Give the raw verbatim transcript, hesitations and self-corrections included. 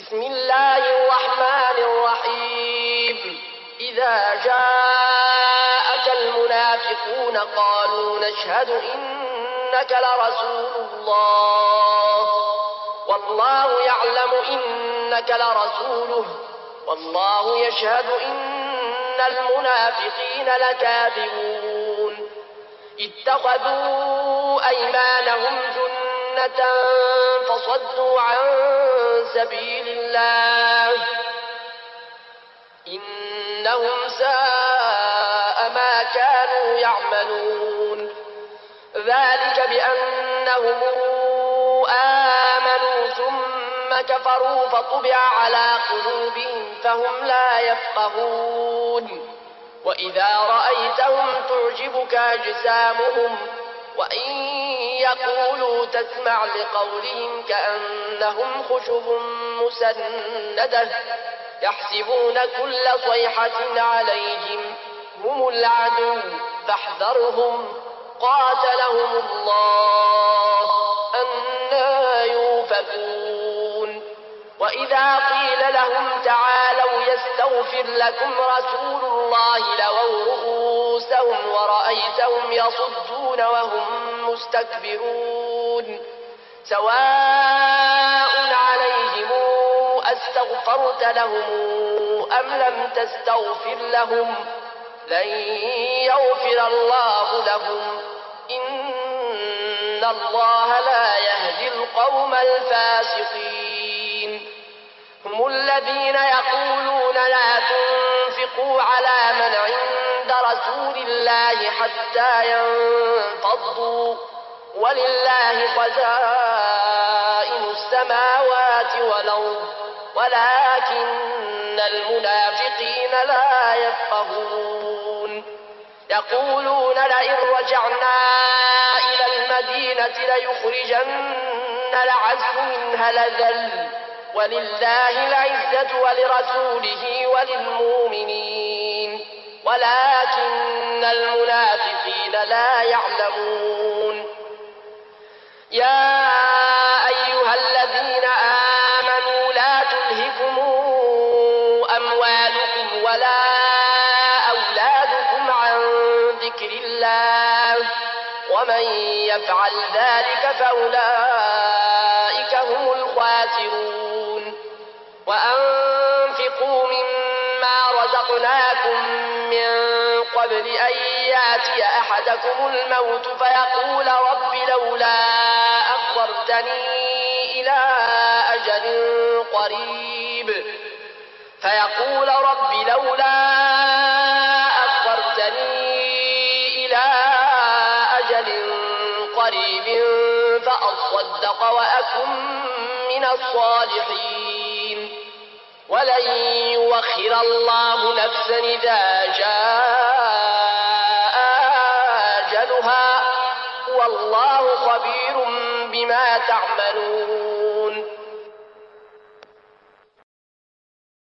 بسم الله الرحمن الرحيم إذا جاءك المنافقون قالوا نشهد إنك لرسول الله والله يعلم إنك لرسوله والله يشهد إن المنافقين لكاذبون اتخذوا أيمانهم جنة فصدوا عن سبيل الله إنهم ساء ما كانوا يعملون ذلك بأنهم آمنوا ثم كفروا فطبع على قلوبهم فهم لا يفقهون وإذا رأيتهم تعجبك أجسامهم وإن يقولوا تسمع لقولهم كأنهم خشب مسندة يحسبون كل صيحة عليهم هم العدو فاحذرهم قاتلهم الله أنى يؤفكون وإذا قيل لهم تعالوا يستغفر لكم رسول الله لووا رؤوسهم ورأيتهم يصدون وهم مستكبرون سواء عليهم أستغفرت لهم أم لم تستغفر لهم لن يغفر الله لهم إن الله لا يهدي القوم الفاسقين هم الذين يقولون لا تنفقوا على من عند رسول الله حتى ينفضوا ولله خزائن السماوات والأرض ولكن المنافقين لا يفقهون يقولون لئن رجعنا إلى المدينة ليخرجن الأعز منها الأذل ولله العزة ولرسوله وللمؤمنين ولكن المنافقين لا يعلمون يا أيها الذين آمنوا لا تلهكم أموالكم ولا أولادكم عن ذكر الله ومن يفعل ذلك فأولئك هم الخاسرون وأنفقوا مما رزقناكم من قبل أن يأتي أحدكم الموت فيقول رب لولا أخرتني إلى أجل قريب فيقول رب لولا أخرتني إلى أجل قريب فأصدق وأكن من الصالحين ولن يؤخر الله نفسا إذا جاء أجلها والله خبير بما تعملون